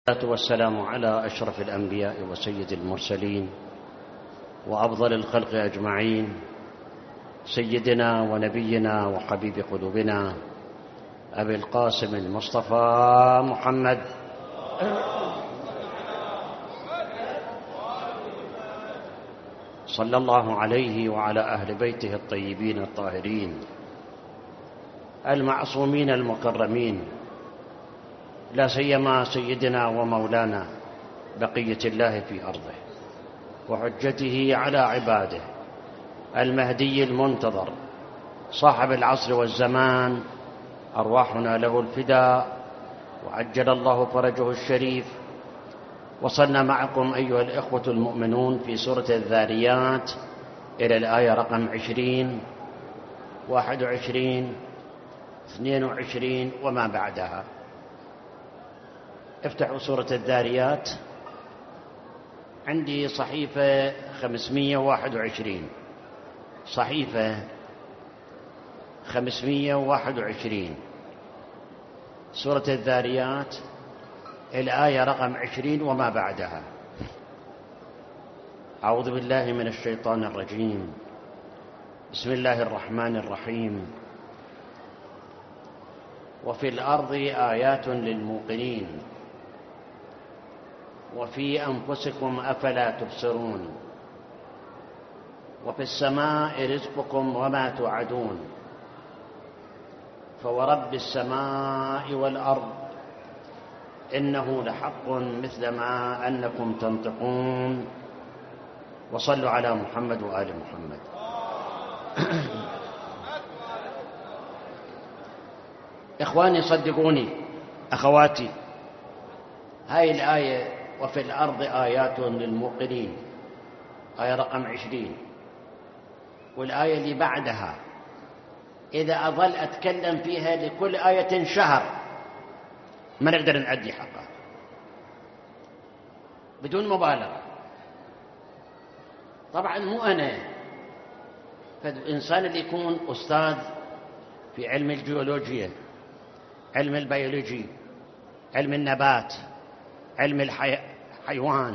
والصلاة والسلام على أشرف الأنبياء وسيد المرسلين وأفضل الخلق أجمعين، سيدنا ونبينا وحبيب قلوبنا أبي القاسم المصطفى محمد صلى الله عليه وعلى أهل بيته الطيبين الطاهرين المعصومين المكرمين، لا سيما سيدنا ومولانا بقية الله في أرضه وحجته على عباده المهدي المنتظر صاحب العصر والزمان، أرواحنا له الفداء وعجل الله فرجه الشريف. وصلنا معكم أيها الإخوة المؤمنون في سورة الذاريات إلى الآية رقم 20 21 22 وما بعدها. افتحوا سورة الذاريات، عندي صحيفة 521، صحيفة 521 سورة الذاريات الآية رقم 20 وما بعدها. أعوذ بالله من الشيطان الرجيم، بسم الله الرحمن الرحيم. وفي الأرض آيات للموقنين وفي أنفسكم أفلا تبصرون وفي السماء رزقكم وما توعدون فورب السماء والأرض إنه لحق مثل ما أنكم تنطقون. وصلوا على محمد وآل محمد. إخواني صدقوني، أخواتي، هاي الآية وفي الأرض آيات للموقنين آية رقم 20، والآية اللي بعدها إذا أظل أتكلم فيها لكل آية شهر ما نقدر نأدي حقها بدون مبالغة. طبعا مو أنا، فالإنسان اللي يكون أستاذ في علم الجيولوجيا، علم البيولوجي، علم النبات، علم الحيوان،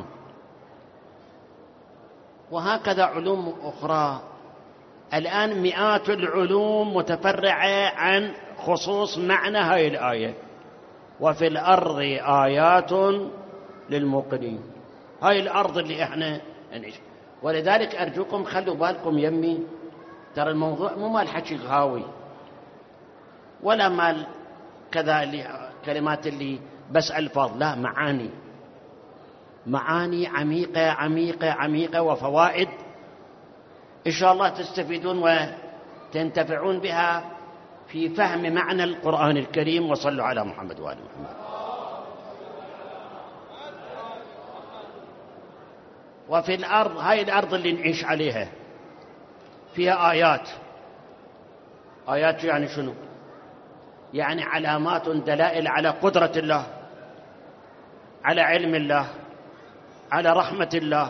وهكذا علوم أخرى. الآن مئات العلوم متفرعة عن خصوص معنى هاي الآية وفي الأرض آيات للموقنين. هاي الأرض اللي احنا نعيش. ولذلك أرجوكم خلوا بالكم يمي، ترى الموضوع مو مال حكي غاوي ولا مال كذا اللي كلمات اللي بس ألفاظ، لا، معاني عميقة عميقة عميقة وفوائد إن شاء الله تستفيدون وتنتفعون بها في فهم معنى القرآن الكريم. وصلوا على محمد وآل محمد. وفي الأرض، هاي الأرض اللي نعيش عليها فيها آيات. آيات يعني شنو؟ يعني علامات دلائل على قدرة الله، على علم الله، على رحمة الله،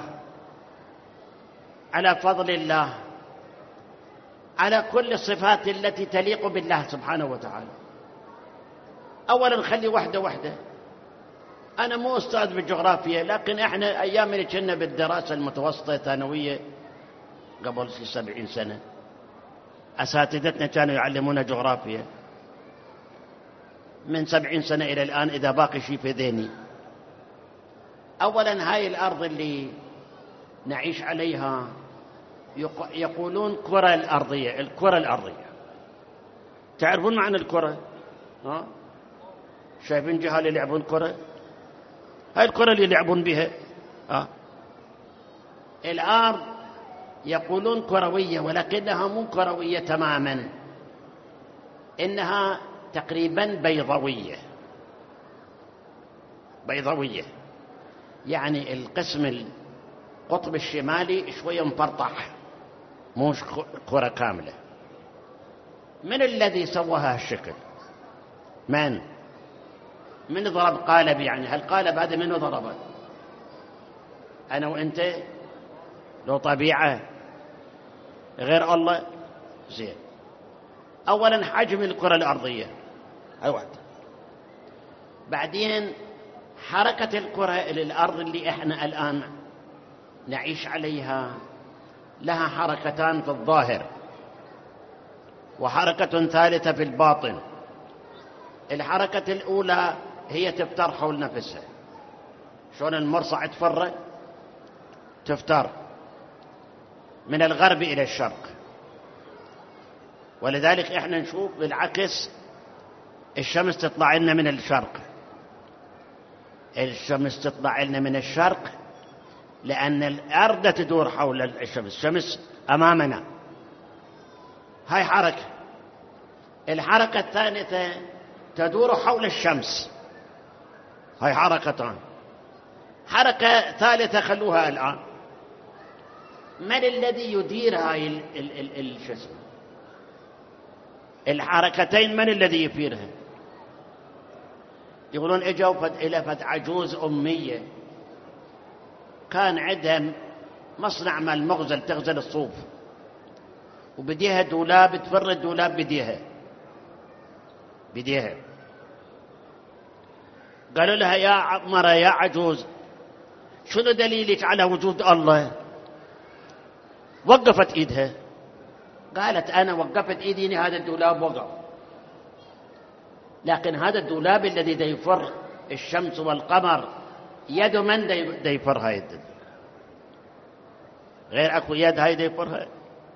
على فضل الله، على كل الصفات التي تليق بالله سبحانه وتعالى. أولا خلي وحدة، أنا مو أستاذ بالجغرافيا، لكن إحنا أيام اللي كنا بالدراسة المتوسطة الثانوية قبل 70 سنة أساتذتنا كانوا يعلمونا جغرافيا. من 70 سنة إلى الآن إذا باقي شيء في ذهني. أولا هاي الأرض اللي نعيش عليها يقولون كرة الأرضية. الكرة الأرضية تعرفون معنى الكرة؟ شايفين جهال يلعبون كرة؟ هاي الكرة اللي يلعبون بها. الأرض يقولون كروية، ولكنها مو كروية تماما، إنها تقريبا بيضاوية. يعني القسم القطب الشمالي شوية مفرطح، مو كرة كاملة. من الذي سوى هالشكل؟ من ضرب قالب؟ يعني هالقالب هذا منو ضربه؟ أنا وأنت؟ لو طبيعة غير الله؟ زين. أولا حجم الكرة الأرضية هاي واحدة، بعدين حركة الكرة إلى الأرض اللي إحنا الآن نعيش عليها لها حركتان في الظاهر وحركة ثالثة في الباطن. الحركة الأولى هي تفتر حول نفسها، شلون المرصع تفر تفتر من الغرب إلى الشرق، ولذلك إحنا نشوف بالعكس الشمس تطلع لنا من الشرق. الشمس تطلع لنا من الشرق لأن الأرض تدور حول الشمس، الشمس أمامنا. هاي حركة. الحركة الثالثة تدور حول الشمس، هاي حركتان. حركة ثالثة خلوها الآن، من الذي يدير هاي الجسم؟ الحركتين من الذي يديرها؟ يقولون اجوا إلى فد عجوز أمية كان عندها مصنع مال مغزل، تغزل الصوف، وبديها دولاب، تفر الدولاب بديها. قالوا لها يا مرة يا عجوز شنو دليلك على وجود الله؟ وقفت ايدها، قالت انا وقفت ايدي هذا الدولاب وقف، لكن هذا الدولاب الذي يفر الشمس والقمر يد من يفر هاي الدولاب؟ غير اكو يد هاي يفرها.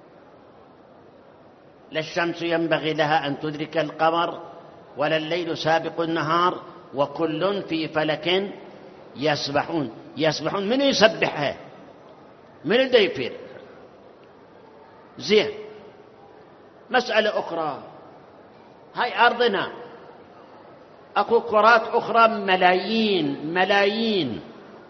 لا الشمس ينبغي لها ان تدرك القمر ولا الليل سابق النهار وكل في فلك يسبحون. يسبحون من يسبحها؟ من اللي يفير؟ زين. مسألة أخرى، هاي أرضنا أكو كرات أخرى ملايين.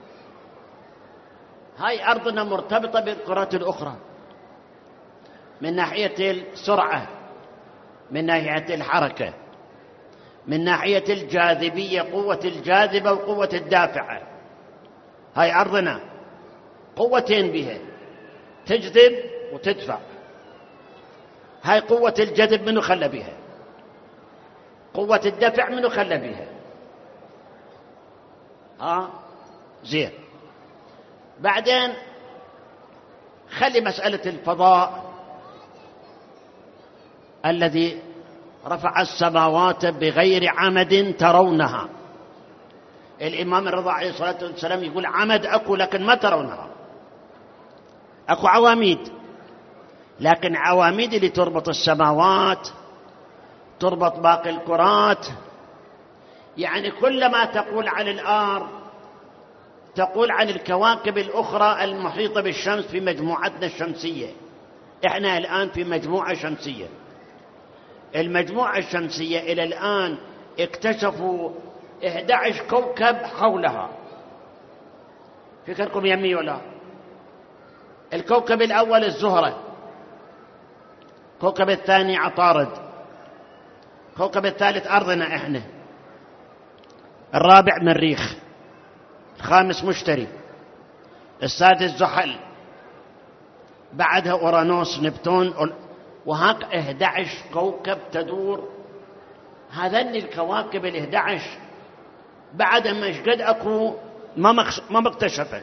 هاي أرضنا مرتبطة بالكرات الأخرى من ناحية السرعة، من ناحية الحركة، من ناحية الجاذبية، قوة الجاذبة وقوة الدافعة. هاي أرضنا قوتين بها، تجذب وتدفع. هاي قوة الجذب منو خلى بها؟ قوة الدفع منو خلى بها؟ زين. بعدين خلي مسألة الفضاء الذي رفع السماوات بغير عمد ترونها. الإمام الرضا عليه الصلاة والسلام يقول عمد أكو لكن ما ترونها، أكو عواميد، لكن عواميد اللي تربط السماوات تربط باقي الكرات. يعني كلما تقول عن الأرض تقول عن الكواكب الأخرى المحيطة بالشمس في مجموعتنا الشمسية. إحنا الآن في مجموعة شمسية. المجموعة الشمسية إلى الآن اكتشفوا 11 كوكب حولها. فكركم يمي ولا؟ الكوكب الأول الزهرة، الكوكب الثاني عطارد، الكوكب الثالث أرضنا إحنا، الرابع مريخ، الخامس مشتري، السادس زحل، بعدها أورانوس نبتون، وهاك 11 كوكب تدور. هذين الكواكب 11 بعد ما قد أكو ما مكتشفت.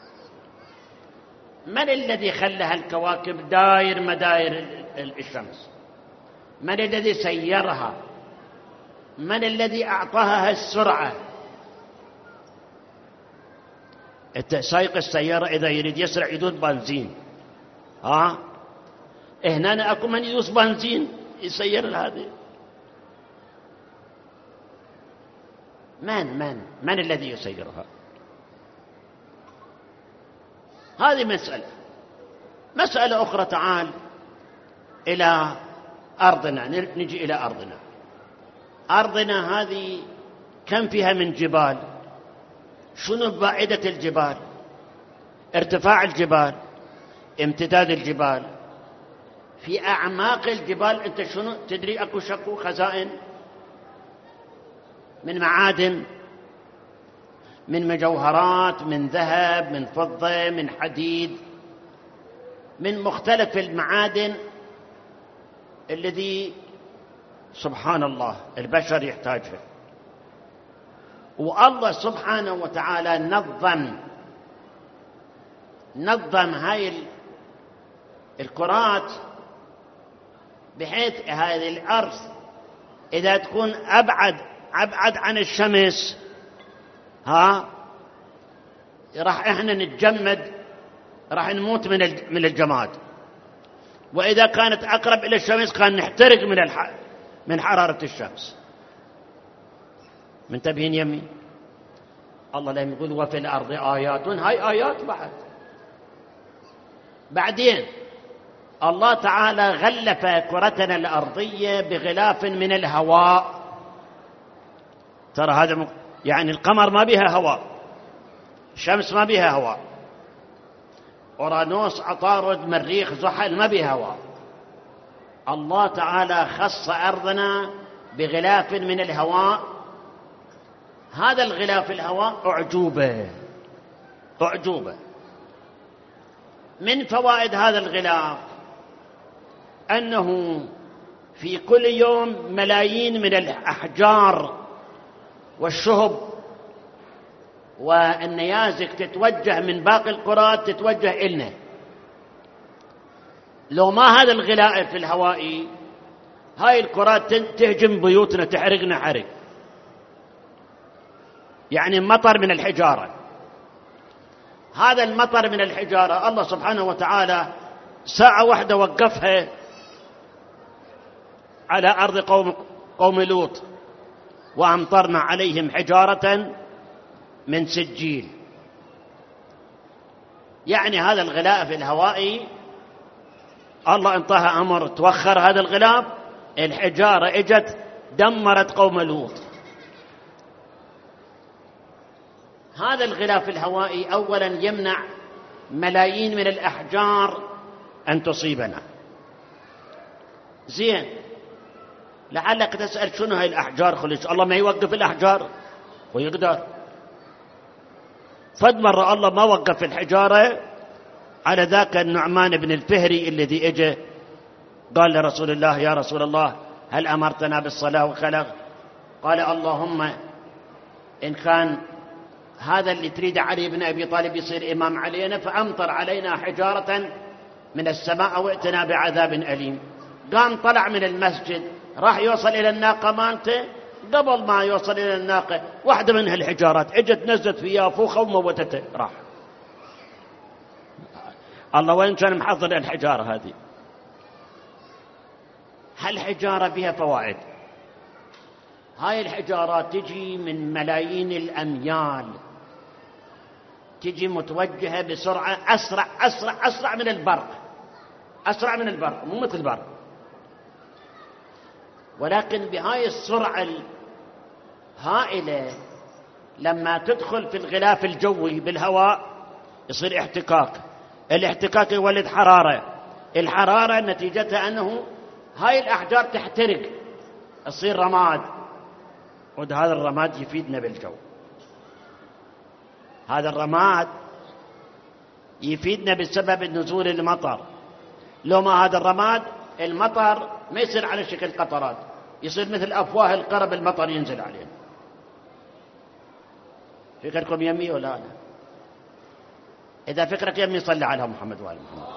من الذي خلى هالكواكب داير مداير الشمس؟ من الذي سيرها؟ من الذي أعطاها هالسرعة؟ سايق السيارة إذا يريد يسرع يدوس بنزين، هنا أكو من يدوس بنزين يسير هذه. من الذي يسيرها؟ هذه مسألة أخرى. تعال إلى أرضنا، نجي إلى أرضنا. أرضنا هذه كم فيها من جبال؟ شنو بعيدة الجبال؟ ارتفاع الجبال، امتداد الجبال، في أعماق الجبال أنت شنو تدري؟ أكو شكو خزائن من معادن، من مجوهرات، من ذهب، من فضة، من حديد، من مختلف المعادن الذي سبحان الله البشر يحتاجها. والله سبحانه وتعالى نظم هاي الكرات بحيث هذه الأرض إذا تكون أبعد عن الشمس راح إحنا نتجمد، راح نموت من الجماد. وإذا كانت أقرب إلى الشمس كان نحترق من حرارة الشمس. منتبهين يمي؟ الله لم يقول وفي الأرض آيات، هاي آيات بعدين الله تعالى غلف كرتنا الأرضية بغلاف من الهواء. ترى هذا يعني القمر ما بها هواء، الشمس ما بها هواء، أورانوس عطارد مريخ زحل ما بها هواء. الله تعالى خص أرضنا بغلاف من الهواء. هذا الغلاف الهواء أعجوبة. من فوائد هذا الغلاف أنه في كل يوم ملايين من الأحجار والشهب والنيازك تتوجه من باقي الكرات تتوجه إلنا. لو ما هذا الغلاف الهوائي هاي الكرات تهجم بيوتنا تحرقنا حرق. يعني مطر من الحجارة، هذا المطر من الحجارة الله سبحانه وتعالى ساعة واحدة وقفها على أرض قوم لوط وأمطرنا عليهم حجارة من سجيل. يعني هذا الغلاف الهوائي الله انطاها أمر توخر هذا الغلاف، الحجارة اجت دمرت قوم لوط. هذا الغلاف الهوائي أولا يمنع ملايين من الأحجار أن تصيبنا. زين، لعلك تسأل شنو هاي الأحجار خلص الله ما يوقف الأحجار ويقدر. فد مرة الله ما وقف الحجارة على ذاك النعمان بن الفهري الذي اجى قال لرسول الله يا رسول الله هل أمرتنا بالصلاة وخلق؟ قال اللهم إن كان هذا اللي تريد علي بن أبي طالب يصير إمام علينا فأمطر علينا حجارة من السماء أو ائتنا بعذاب أليم. قام طلع من المسجد راح يوصل إلى الناقة مالته، قبل ما يوصل إلى الناقة واحدة من هالحجارات اجت نزلت في يافوخة وموتته راح. الله وين كان محضر الحجارة هذه؟ هالحجارة بها فوائد. هاي الحجارات تجي من ملايين الأميال، تجي متوجهة بسرعة أسرع من البرق، أسرع من البرق مو مثل البرق. ولكن بهاي السرعة الهائلة لما تدخل في الغلاف الجوي بالهواء يصير احتكاك، الاحتكاك يولد حرارة، الحرارة نتيجتها أنه هاي الأحجار تحترق يصير رماد، وهذا الرماد يفيدنا بالجو. هذا الرماد يفيدنا بسبب نزول المطر. لو ما هذا الرماد المطر ما يصير على شكل قطرات، يصير مثل أفواه القرب المطر ينزل عليه. فكركم يمي ولا لا؟ إذا فكرك يمي صلي على محمد وآل محمد.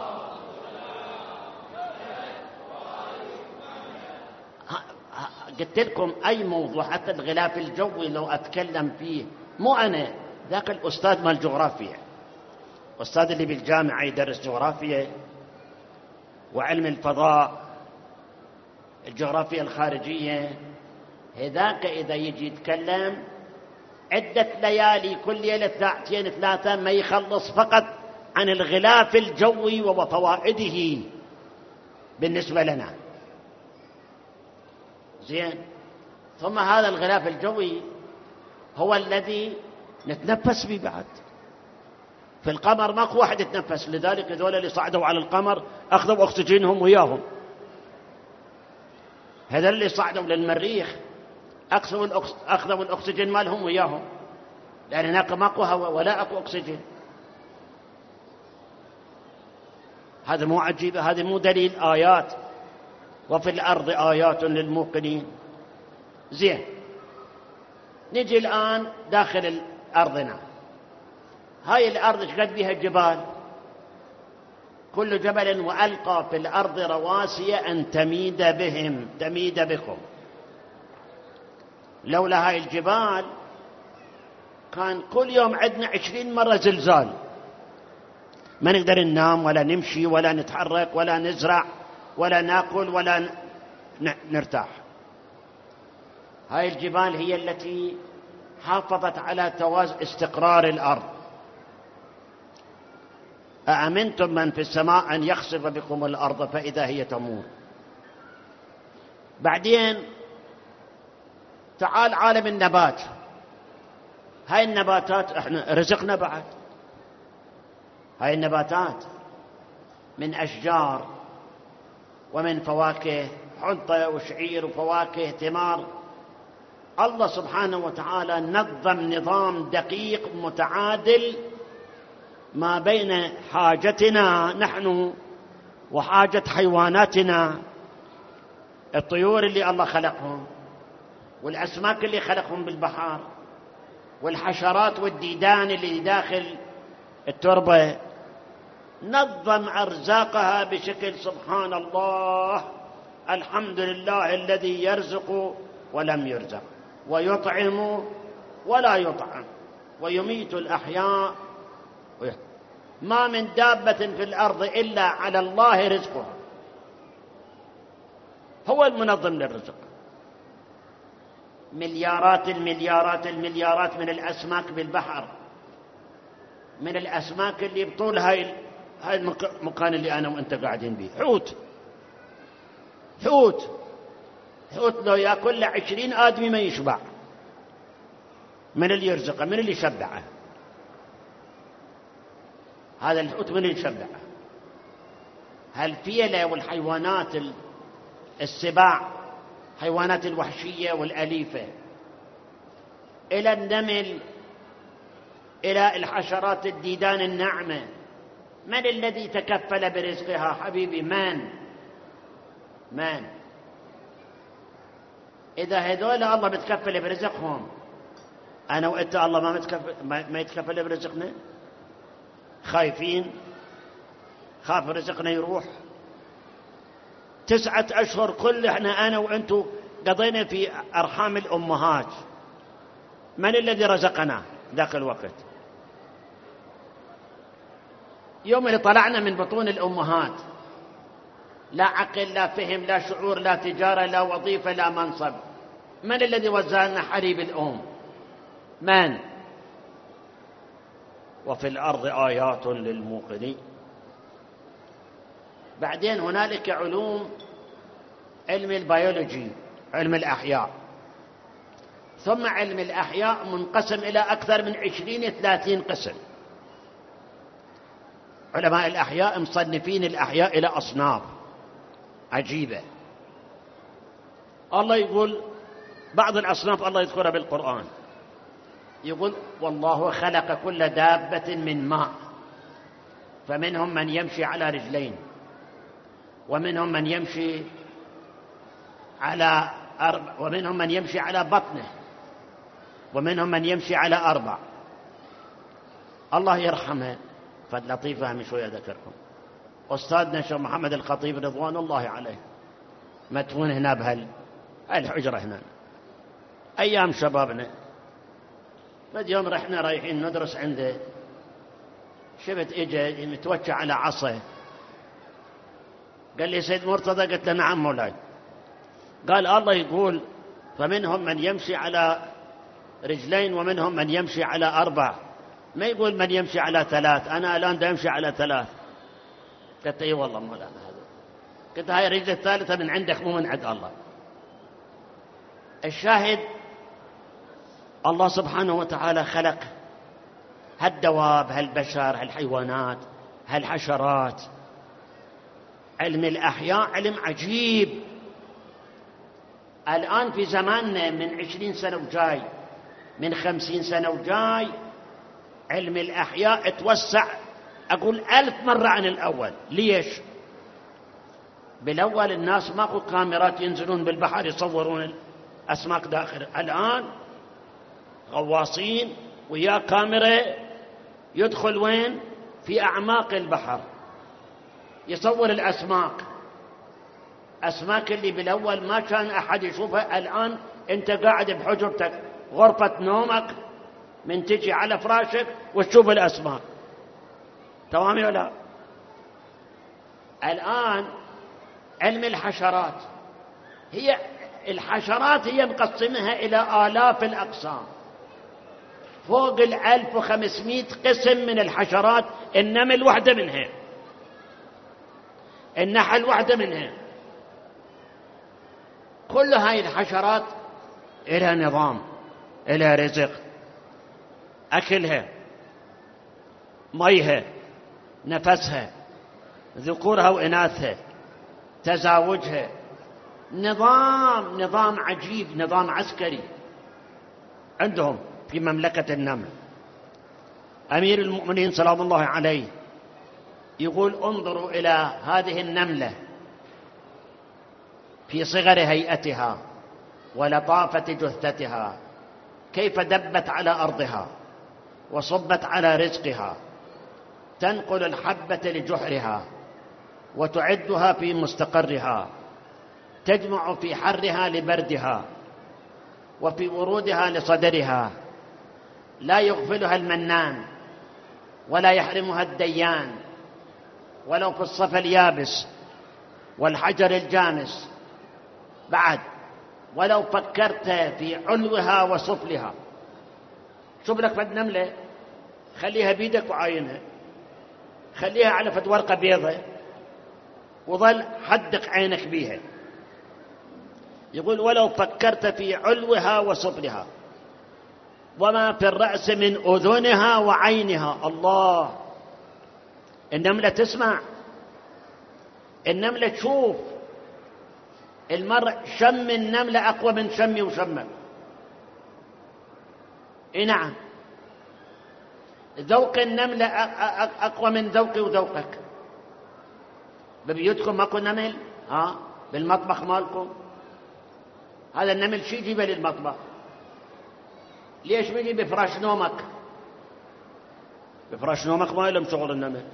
قلت لكم أي موضوع حتى الغلاف الجوي لو أتكلم فيه مو أنا، ذاك الأستاذ مال الجغرافيا، أستاذ اللي بالجامعة يدرس جغرافيا وعلم الفضاء الجغرافيا الخارجية، هذاك إذا يجي يتكلم عدة ليالي كل ليلة ساعتين ثلاثة ما يخلص فقط عن الغلاف الجوي وفوائده بالنسبة لنا. زين، ثم هذا الغلاف الجوي هو الذي نتنفس به بعد. في القمر ماكو واحد يتنفس، لذلك هذول اللي صعدوا على القمر أخذوا أكسجينهم وياهم. هذول اللي صعدوا للمريخ أخذوا الأكسجين مالهم وياهم، لأن هناك ماكو هواء ولا أكو أكسجين. هذا مو عجيب؟ هذا مو دليل آيات وفي الأرض آيات للموقنين؟ زين، نجي الآن داخل أرضنا. هاي الأرض شقد بها الجبال، كل جبل وألقى في الأرض رواسي أن تميد بكم. لولا هاي الجبال كان كل يوم عندنا 20 مرة زلزال، ما نقدر ننام ولا نمشي ولا نتحرك ولا نزرع ولا ناكل ولا نرتاح. هاي الجبال هي التي حافظت على استقرار الأرض. أأمنتم من في السماء أن يخسف بكم الأرض فإذا هي تمور. بعدين تعال عالم النبات. هاي النباتات احنا رزقنا بعد. هاي النباتات من أشجار ومن فواكه، حنطة وشعير وفواكه ثمار. الله سبحانه وتعالى نظم نظام دقيق متعادل ما بين حاجتنا نحن وحاجة حيواناتنا، الطيور اللي الله خلقهم، والأسماك اللي خلقهم بالبحر، والحشرات والديدان اللي داخل التربة. نظم أرزاقها بشكل سبحان الله. الحمد لله الذي يرزق ولم يرزق، ويطعم ولا يطعم، ويميت الأحياء. ما من دابة في الأرض إلا على الله رزقها. هو المنظم للرزق. مليارات المليارات المليارات من الأسماك بالبحر، من الأسماك اللي بطول هاي المكان اللي أنا وأنت قاعدين به. حوت لو يأكل له 20 آدمي ما يشبع. من اللي يرزقه؟ من اللي يشبعه؟ هذا الحوت من اللي يشبعه؟ هالفيلة والحيوانات السباع، حيوانات الوحشية والأليفة، إلى النمل، إلى الحشرات الديدان الناعمة. من الذي تكفل برزقها حبيبي؟ من؟ إذا هذول الله متكفل برزقهم، أنا وإنت الله ما يتكفل برزقنا؟ خايفين، خاف رزقنا يروح. 9 أشهر كل احنا أنا وإنتو قضينا في أرحام الأمهات. من الذي رزقنا ذاك الوقت؟ يوم اللي طلعنا من بطون الأمهات، لا عقل لا فهم لا شعور لا تجارة لا وظيفة لا منصب. من الذي وزع لنا حليب الأم؟ من؟ وفي الأرض آيات للموقنين. بعدين هنالك علوم، علم البيولوجي، علم الأحياء. ثم علم الأحياء منقسم إلى أكثر من 20-30 قسم. علماء الأحياء مصنفين الأحياء إلى أصناف عجيبة. الله يقول بعض الأصناف الله يذكرها بالقرآن، يقول والله خلق كل دابة من ماء، فمنهم من يمشي على رجلين، ومنهم من يمشي على ومنهم من يمشي على بطنه، ومنهم من يمشي على 4. الله يرحمه فد لطيفة من شوية ذكركم أستاذنا شيخ محمد الخطيب رضوان الله عليه، مدفون هنا بهالحجرة هنا أيام شبابنا. فد يوم رحنا رايحين ندرس عنده، شفت إجا متوجه على عصا، قال لي سيد مرتضى؟ قلت له نعم مولاي. قال الله يقول فمنهم من يمشي على رجلين ومنهم من يمشي على 4، ما يقول من يمشي على 3. أنا الآن دا يمشي على 3. قلت اي والله مولانا هذا. قلت هاي الرجل الثالثة من عندك مو من عند الله. الشاهد الله سبحانه وتعالى خلق هالدواب، هالبشر، هالحيوانات، هالحشرات. علم الأحياء علم عجيب. الآن في زماننا من 20 سنة وجاي، من 50 سنة وجاي، علم الأحياء توسع أقول 1000 مرة عن الأول. ليش؟ بالأول الناس ماكو كاميرات ينزلون بالبحر يصورون الأسماك داخل. الآن غواصين ويا كاميرا، يدخل وين؟ في أعماق البحر، يصور الأسماك، أسماك اللي بالأول ما كان أحد يشوفها. الآن أنت قاعد بحجرتك، غرفة نومك، من تجي على فراشك وتشوف الأسماك. تمام ولا لا؟ الآن علم الحشرات، هي الحشرات هي مقسمها إلى آلاف الأقسام، فوق 1500 قسم من الحشرات. النمل واحدة منها، النحل واحدة منها. كل هاي الحشرات إلها نظام، إلها رزق، أكلها، ميها، نفسها، ذكورها وإناثها، تزاوجها، نظام عجيب، نظام عسكري عندهم في مملكة النمل. أمير المؤمنين سلام الله عليه يقول: انظروا إلى هذه النملة في صغر هيئتها ولطافة جثتها، كيف دبت على أرضها وصبت على رزقها، تنقل الحبة لجحرها وتعدها في مستقرها، تجمع في حرها لبردها وفي ورودها لصدرها، لا يغفلها المنان ولا يحرمها الديان، ولو في الصف اليابس والحجر الجامس. بعد ولو فكرت في علوها وسفلها. شوف لك فد نملة، خليها بيدك وعاينها، خليها على فد ورقة بيضة وظل حدق عينك بيها. يقول: ولو فكرت في علوها وسفلها وما في الرأس من أذنها وعينها. الله، النملة تسمع، النملة تشوف. المرء شم النملة أقوى من شمي وشمك. نعم، ذوق النملة أقوى من ذوقي وذوقك. ببيوتكم ماكو نمل؟ بالمطبخ مالكم هذا النمل شي يجيبه للمطبخ؟ ليش بيجي بفراش نومك؟ بفراش نومك ما لهم شغل النمل،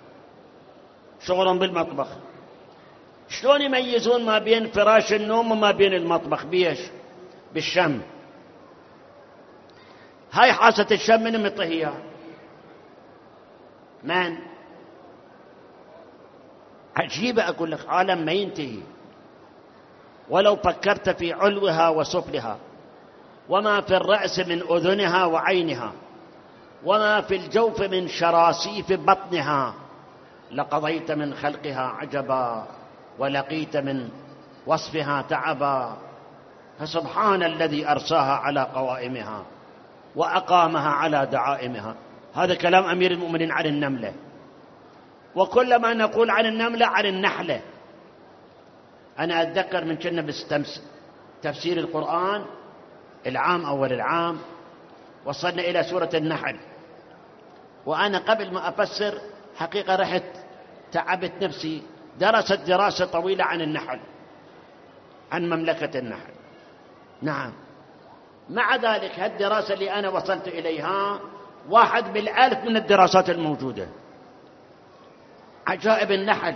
شغلهم بالمطبخ. شلون يميزون ما بين فراش النوم وما بين المطبخ؟ بيش؟ بالشم. هاي حاسة الشم من مطهية من؟ عجيبة، أقول لك عالم ما ينتهي. ولو فكرت في علوها وسفلها وما في الرأس من أذنها وعينها وما في الجوف من شراسيف بطنها لقضيت من خلقها عجبا ولقيت من وصفها تعبا. فسبحان الذي أرساها على قوائمها وأقامها على دعائمها. هذا كلام أمير المؤمنين عن النملة. وكلما نقول عن النملة عن النحلة. أنا أتذكر من كنا بستمس تفسير القرآن العام أول العام وصلنا إلى سورة النحل، وأنا قبل ما أفسر حقيقة رحت تعبت نفسي، درست دراسة طويلة عن النحل، عن مملكة النحل. نعم، مع ذلك هالدراسة اللي أنا وصلت إليها 1 بالألف من الدراسات الموجودة. عجائب النحل.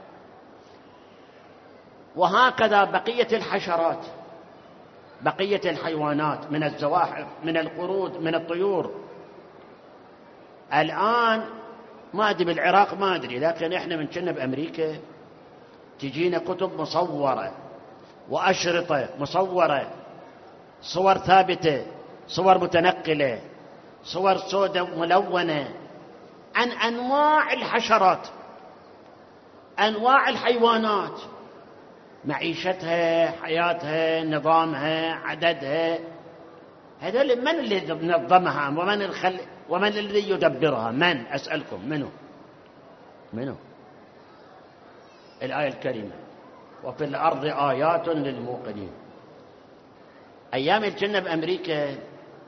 وهكذا بقية الحشرات، بقية الحيوانات من الزواحف، من القرود، من الطيور. الآن ما أدري بالعراق، ما أدري، لكن إحنا من كنا بأمريكا تجينا كتب مصورة وأشرطة مصورة، صور ثابتة، صور متنقلة، صور سوداء ملونة عن أنواع الحشرات، أنواع الحيوانات، معيشتها، حياتها، نظامها، عددها. هذول من اللي نظمها ومن الذي يدبرها؟ من؟ أسألكم، منو؟ الآية الكريمة: وفي الأرض آيات للموقنين. أيام الجنة بأمريكا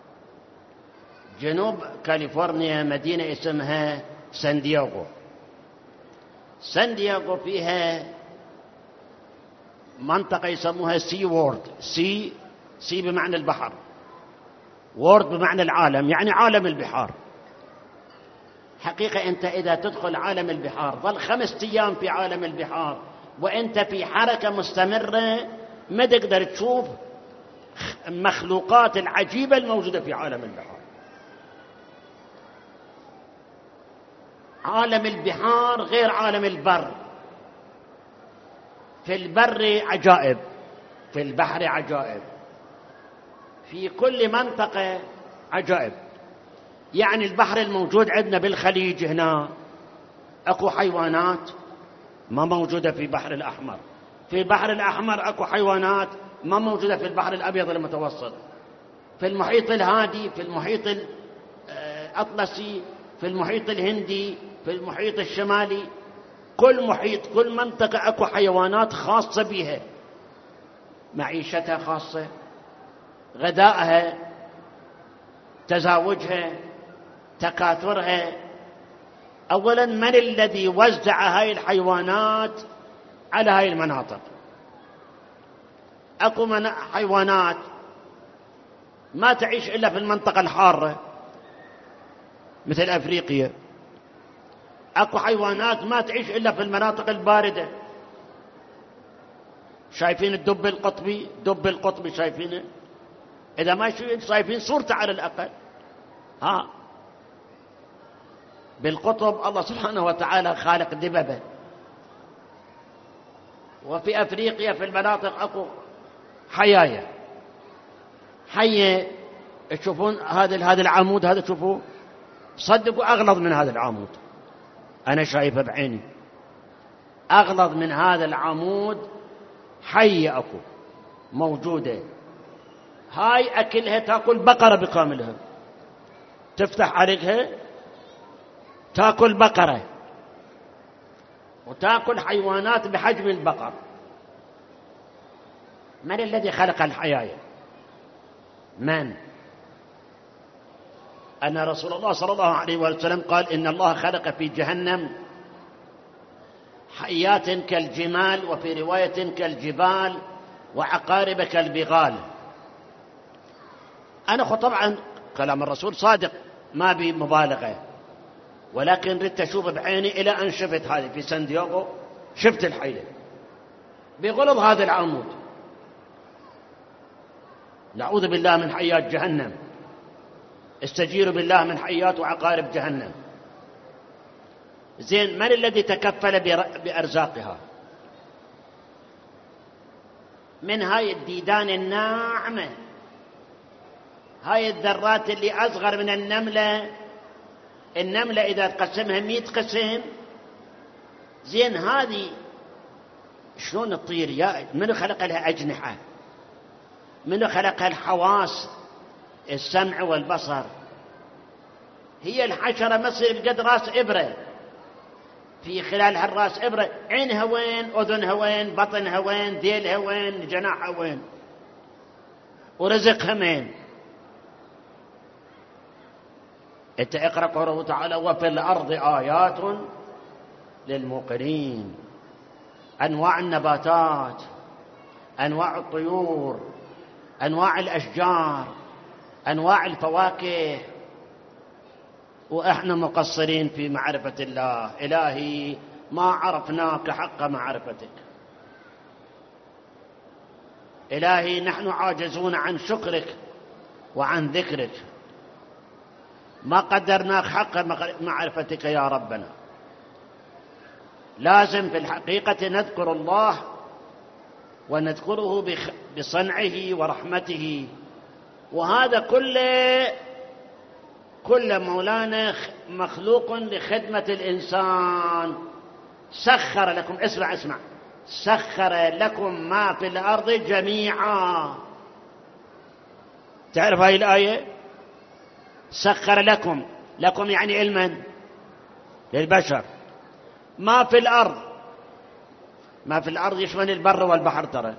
جنوب كاليفورنيا مدينة اسمها سان دييغو. سان دييغو فيها منطقة يسموها سي وورد، سي بمعنى البحر، وورد بمعنى العالم، يعني عالم البحار. حقيقة أنت إذا تدخل عالم البحار ظل 5 أيام في عالم البحار وأنت في حركة مستمرة، ما تقدر تشوف المخلوقات العجيبة الموجودة في عالم البحار. عالم البحار غير عالم البر. في البر عجائب، في البحر عجائب، في كل منطقة عجائب. يعني البحر الموجود عندنا بالخليج هنا اكو حيوانات ما موجودة في البحر الأحمر. في البحر الأحمر اكو حيوانات ما موجودة في البحر الأبيض المتوسط. في المحيط الهادي، في المحيط الأطلسي، في المحيط الهندي، في المحيط الشمالي، كل محيط كل منطقة اكو حيوانات خاصة بها، معيشتها خاصة، غذائها، تزاوجها، تكاثرها. أولا من الذي وزع هاي الحيوانات على هاي المناطق؟ أكو حيوانات ما تعيش إلا في المنطقة الحارة مثل أفريقيا. أكو حيوانات ما تعيش إلا في المناطق الباردة. شايفين الدب القطبي؟ دب القطبي شايفينه؟ إذا ما شايفين صورته على الأقل. بالقطب الله سبحانه وتعالى خالق دببة. وفي أفريقيا في المناطق أكو حياية، حية تشوفون هذا العمود، هذا تشوفوه صدقوا أغلظ من هذا العمود، أنا شايفه بعيني، أغلظ من هذا العمود. حية أكو موجودة، هاي أكلها تأكل بقرة بكاملها، تفتح عليها تأكل بقرة وتأكل حيوانات بحجم البقر. من الذي خلق الحياة؟ من؟ أن رسول الله صلى الله عليه وسلم قال إن الله خلق في جهنم حيات كالجمال، وفي رواية كالجبال، وعقارب كالبغال. أنا طبعا كلام الرسول صادق ما بمبالغة، ولكن ردت أشوف بعيني إلى أن شفت هذه في ساندياغو، شفت الحية بغلظ هذا العمود. نعوذ بالله من حيات جهنم، استجير بالله من حيات وعقارب جهنم. زين، من الذي تكفل بأرزاقها؟ من هاي الديدان الناعمة، هاي الذرات اللي أصغر من النملة. النملة إذا تقسمها 100 قسم، زين هذه شلون تطير؟ منو خلق لها أجنحة؟ منو خلق الحواس، السمع والبصر؟ هي الحشرة مصير قد راس إبرة، في خلالها الراس إبرة، عينها وين، أذنها وين، بطنها وين، ذيلها وين، جناحها وين، ورزقها مين؟ انت اقرأ قوله تعالى وفي الأرض آيات للموقنين. أنواع النباتات، أنواع الطيور، أنواع الأشجار، أنواع الفواكه، وإحنا مقصرين في معرفة الله. إلهي ما عرفناك حق معرفتك. إلهي نحن عاجزون عن شكرك وعن ذكرك، ما قدرناك حق معرفتك يا ربنا. لازم في الحقيقة نذكر الله ونذكره بصنعه ورحمته. وهذا كل مولانا مخلوق لخدمة الإنسان. سخر لكم، اسمع، سخر لكم ما في الأرض جميعا. تعرف هاي الآية؟ سخر لكم يعني علما للبشر. ما في الأرض يشمل البر والبحر. ترى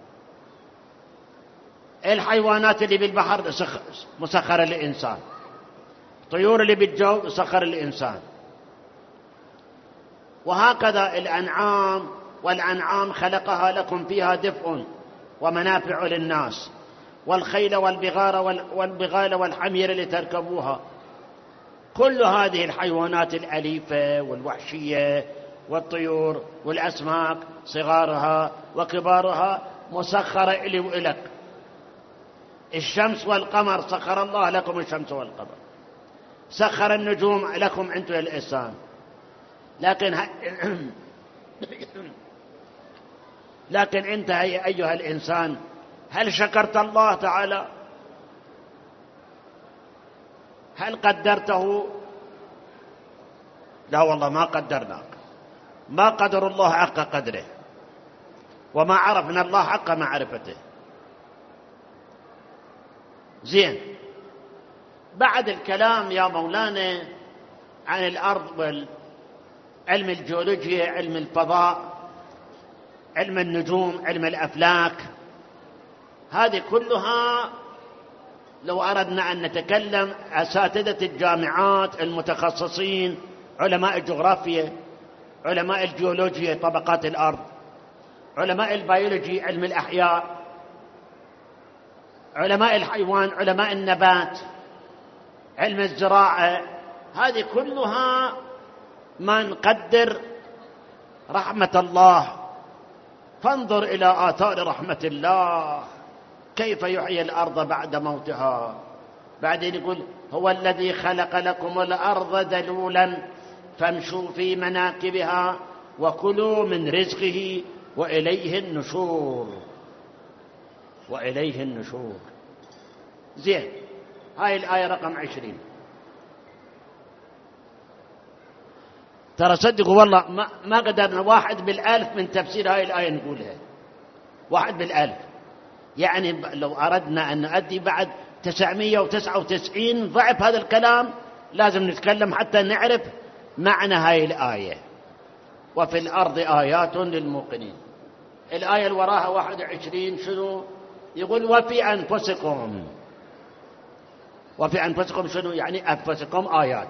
الحيوانات اللي بالبحر مسخرة للإنسان، الطيور اللي بالجو مسخرة للإنسان، وهكذا والأنعام خلقها لكم فيها دفء ومنافع للناس، والخيل والبغال والحمير لتركبوها. كل هذه الحيوانات الأليفة والوحشية والطيور والأسماك صغارها وكبارها مسخرة إلي وإلك. الشمس والقمر سخر الله لكم الشمس والقمر، سخر النجوم لكم أنتم الإنسان. لكن أنت أيها الإنسان هل شكرت الله تعالى؟ هل قدرته؟ لا والله ما قدرناك، ما قدر الله حق قدره، وما عرفنا الله حق معرفته. زين، بعد الكلام يا مولانا عن الأرض والعلم الجيولوجيا، علم الفضاء، علم النجوم، علم الأفلاك، هذه كلها لو أردنا أن نتكلم أساتذة الجامعات المتخصصين، علماء الجغرافيا، علماء الجيولوجيا طبقات الأرض، علماء البيولوجي علم الأحياء، علماء الحيوان، علماء النبات، علم الزراعة، هذه كلها ما نقدر رحمة الله. فانظر إلى آثار رحمة الله كيف يحيي الأرض بعد موتها. بعدين يقول هو الذي خلق لكم الأرض ذلولا فامشوا في مناكبها وكلوا من رزقه وإليه النشور. وإليه النشور. زين، هاي الآية رقم 20. ترى صدقوا والله ما قدرنا 1/1000 من تفسير هاي الآية نقولها، 1/1000. يعني لو أردنا أن نؤدي بعد 999 ضعف هذا الكلام لازم نتكلم حتى نعرف معنى هاي الآية. وفي الأرض آيات للموقنين. الآية اللي وراها 21 شنو يقول؟ وفي أنفسكم. وفي أنفسكم شنو يعني؟ أنفسكم آيات،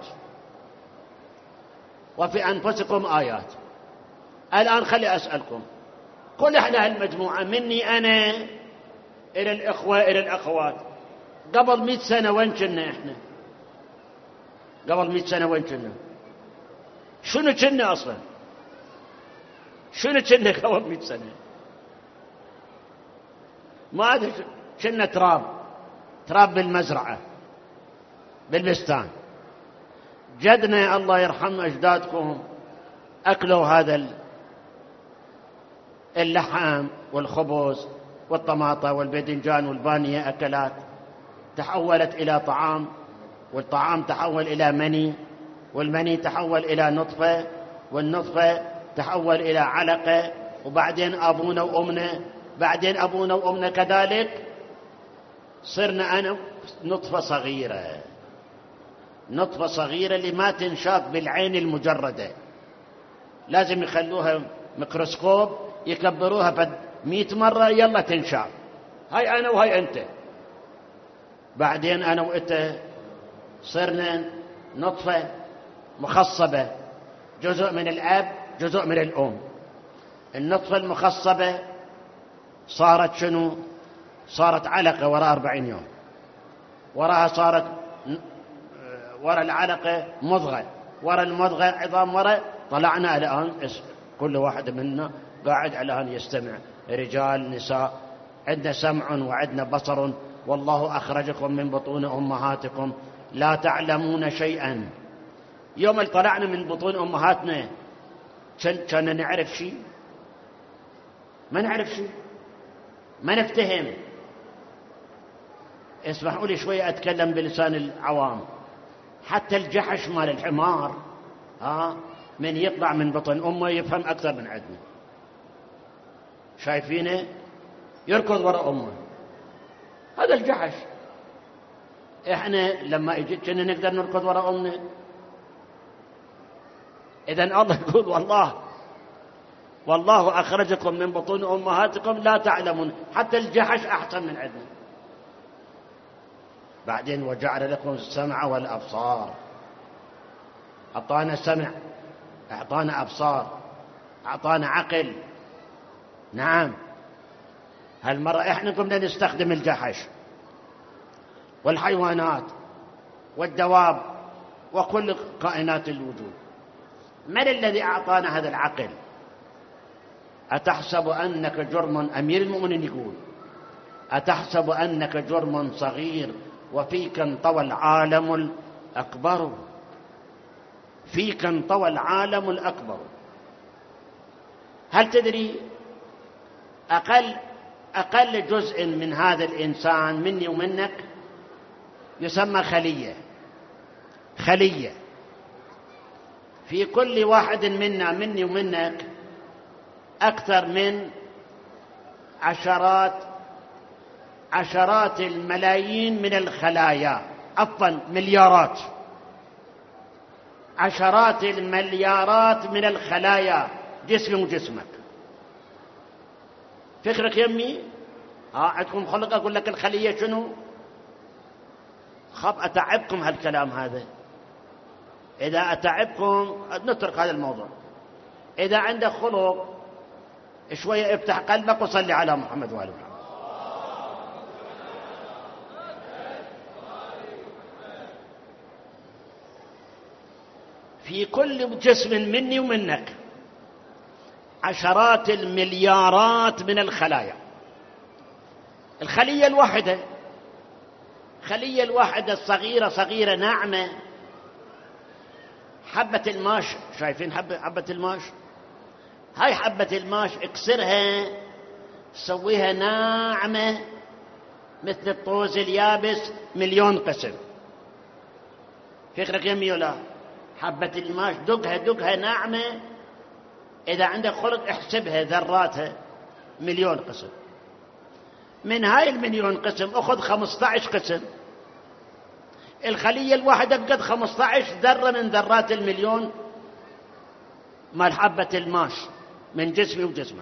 وفي أنفسكم آيات. الآن خلي أسألكم، كل إحنا هالمجموعة مني أنا إلى الإخوة إلى الأخوات، قبل 100 سنة وين كنا إحنا؟ قبل 100 سنة وين كنا؟ شنو كنا أصلا؟ شنو كنا قبل 100 سنة؟ ما أدري. كنا تراب بالمزرعة بالبستان. جدنا الله يرحم أجدادكم أكلوا هذا اللحم والخبز والطماطة والباذنجان والبانية، أكلات تحولت إلى طعام، والطعام تحول إلى مني، والمني تحول إلى نطفة، والنطفة تحول إلى علقة، وبعدين أبونا وأمنا، بعدين أبونا وأمنا كذلك صرنا أنا نطفة صغيرة. نطفة صغيرة اللي ما تنشاف بالعين المجردة، لازم يخلوها ميكروسكوب يكبروها 100 مرة يلا تنشاف. هاي أنا وهاي أنت. بعدين أنا وأنت صرنا نطفة مخصبة، جزء من الأب جزء من الأم. النطفة المخصبة صارت شنو؟ صارت علقة وراء 40 يوم، وراها صارت وراء العلقة مضغة، وراء المضغة عظام، وراء طلعنا الآن كل واحد منا قاعد الآن يستمع، رجال نساء، عندنا سمع وعندنا بصر، والله أخرجكم من بطون أمهاتكم لا تعلمون شيئا. يوم اللي طلعنا من بطون أمهاتنا كان نعرف شيء؟ ما نعرف شيء، ما نفتهم. اسمحوا لي شوية أتكلم بلسان العوام. حتى الجحش مال الحمار من يطلع من بطن أمه يفهم أكثر من عندنا. شايفينه يركض وراء أمه، هذا الجحش. إحنا لما كنا نقدر نركض وراء أمنا. إذن الله يقول والله أخرجكم من بطون أمهاتكم لا تعلمون. حتى الجحش أحسن من عندنا. بعدين وجعل لكم السمع والأبصار. أعطانا سمع، أعطانا أبصار، أعطانا عقل. نعم، هالمرة إحنا كنا نستخدم الجحش والحيوانات والدواب وكل كائنات الوجود. من الذي أعطانا هذا العقل؟ أتحسب أنك جرم، أمير المؤمنين يقول، أتحسب أنك جرم صغير وفيك انطوى العالم الأكبر، فيك انطوى العالم الأكبر. هل تدري أقل جزء من هذا الإنسان مني ومنك يسمى خلية. خلية في كل واحد منا، مني ومنك، أكثر من عشرات الملايين من الخلايا، عفوا مليارات، عشرات المليارات من الخلايا جسمي وجسمك. فكرك يمي؟ عندكم خلق أقول لك الخلية شنو؟ خاف أتعبكم هالكلام هذا. إذا أتعبكم نترك هذا الموضوع. إذا عندك خلق شوية افتح قلبك وصلي على محمد وآل محمد. في كل جسم مني ومنك عشرات المليارات من الخلايا. الخلية الواحدة الصغيرة صغيرة ناعمة، حبة الماش، شايفين حبة الماش؟ هاي حبة الماش اكسرها سويها ناعمة مثل الطوز اليابس مليون قسم. فكرك يمي ولا؟ حبة الماش دقها ناعمة، إذا عندك خلق احسبها ذراتها مليون قسم. من هاي المليون قسم أخذ 15 قسم. الخلية الواحدة قد 15 ذرة من ذرات المليون مال حبة الماش من جسمي وجسمك.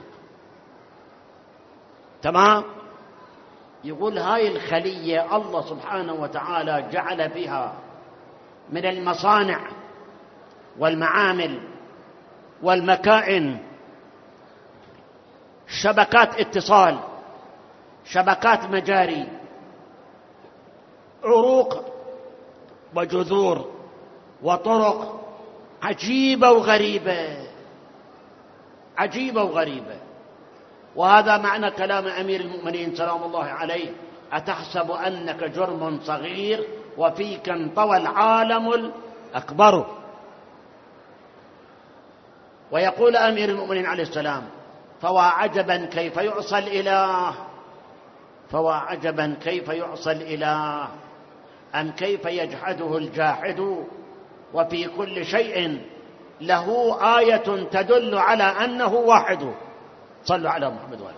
تمام؟ يقول هاي الخلية الله سبحانه وتعالى جعل بها من المصانع والمعامل والمكائن شبكات اتصال، شبكات مجاري، عروق وجذور وطرق عجيبة وغريبة، عجيبة وغريبة. وهذا معنى كلام أمير المؤمنين سلام الله عليه: أتحسب أنك جرم صغير وفيك انطوى العالم الأكبر. ويقول أمير المؤمنين عليه السلام: فوا عجبا كيف يعصى الإله، فوا عجبا كيف يعصى الإله، أم كيف يجحده الجاحد، وفي كل شيء له آية تدل على أنه واحد. صلوا على محمد وآله.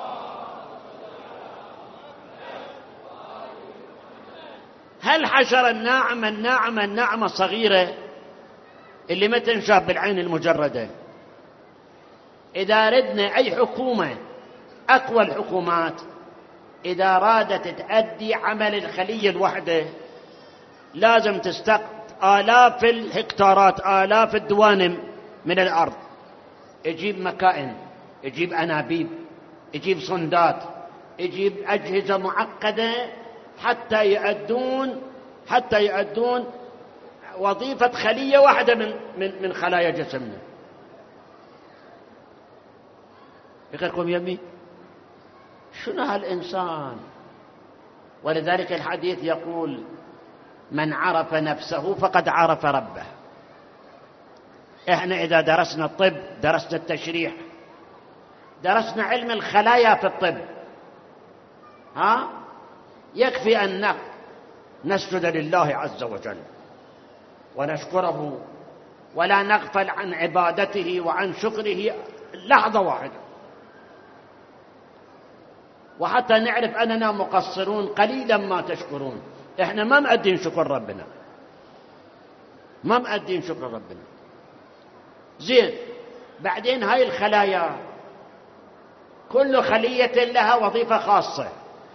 هل حشر الناعمة الصغيرة اللي ما تنشاف بالعين المجردة، إذا ردنا أي حكومة، أقوى الحكومات، إذا أرادت تأدي عمل الخلية الوحدة لازم تستقطب آلاف الهكتارات، آلاف الدوانم من الأرض، يجيب مكائن، يجيب أنابيب، يجيب صندات، يجيب أجهزة معقدة حتى يؤدون وظيفة خلية واحدة من خلايا جسمنا. فكركم يمي شنو هالإنسان؟ ولذلك الحديث يقول: من عرف نفسه فقد عرف ربه. احنا إذا درسنا الطب، درسنا التشريح، درسنا علم الخلايا في الطب، يكفي أن نسجد لله عز وجل ونشكره ولا نغفل عن عبادته وعن شكره لحظة واحدة، وحتى نعرف أننا مقصرون قليلا ما تشكرون. إحنا ما مؤدين شكر ربنا، ما مؤدين شكر ربنا. زين، بعدين هاي الخلايا كل خلية لها وظيفة خاصة.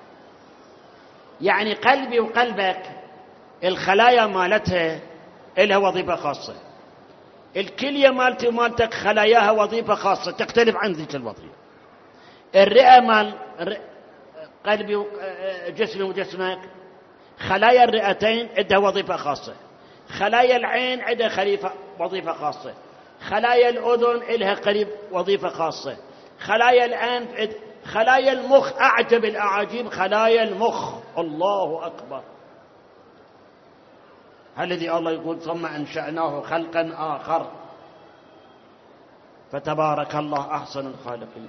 يعني قلبي وقلبك الخلايا مالتها لها وظيفة خاصة، الكلية مالتي ومالتك خلاياها وظيفة خاصة تختلف عن ذيك الوظيفة. الرئة مال قلبي وجسمي وجسمك خلايا الرئتين عندها وظيفة خاصة، خلايا العين عندها وظيفة خاصة، خلايا الأذن لها قريب وظيفة خاصة، خلايا الأنف، خلايا المخ أعجب الأعاجيب خلايا المخ. الله أكبر. الذي الله يقول ثم أنشأناه خلقا آخر فتبارك الله أحسن الخالقين.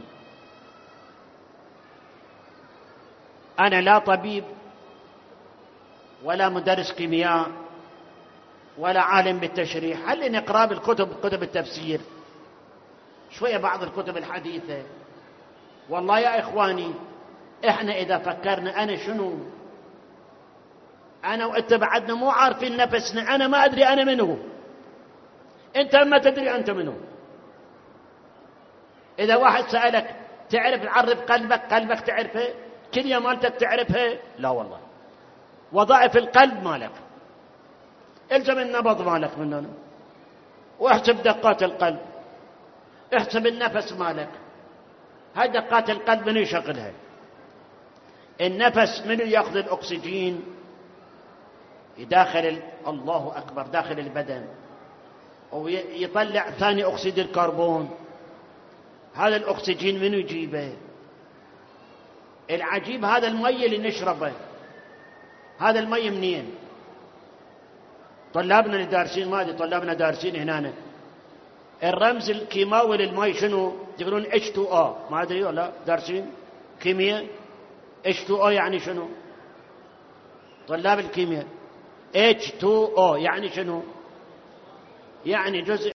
أنا لا طبيب ولا مدرس كيمياء ولا عالم بالتشريح، هل نقرأ بالكتب، كتب التفسير شوية، بعض الكتب الحديثة. والله يا إخواني إحنا إذا فكرنا أنا شنو، أنا وأنت بعدنا مو عارفين نفسنا، أنا ما أدري أنا منه، أنت ما تدري أنت منه. إذا واحد سألك تعرف تعرف قلبك، قلبك تعرفه، كلية مالتك تعرفها؟ لا والله. وظائف القلب مالك، الزم النبض مالك منه، واحسب دقات القلب، احسب النفس مالك. هاي دقات القلب من يشغلها؟ النفس من يأخذ الأكسجين داخل الله أكبر داخل البدن، ويطلع ثاني أكسيد الكربون. هذا الأكسجين من يجيبه؟ العجيب هذا المي اللي نشربه، هذا المي منين؟ طلابنا اللي دارسين، ما ادري طلابنا دارسين هنا، الرمز الكيماوي للمي شنو؟ يقولون H2O، ما ادري ولا دارسين كيمياء؟ H2O يعني شنو؟ طلاب الكيمياء H2O يعني شنو؟ يعني جزء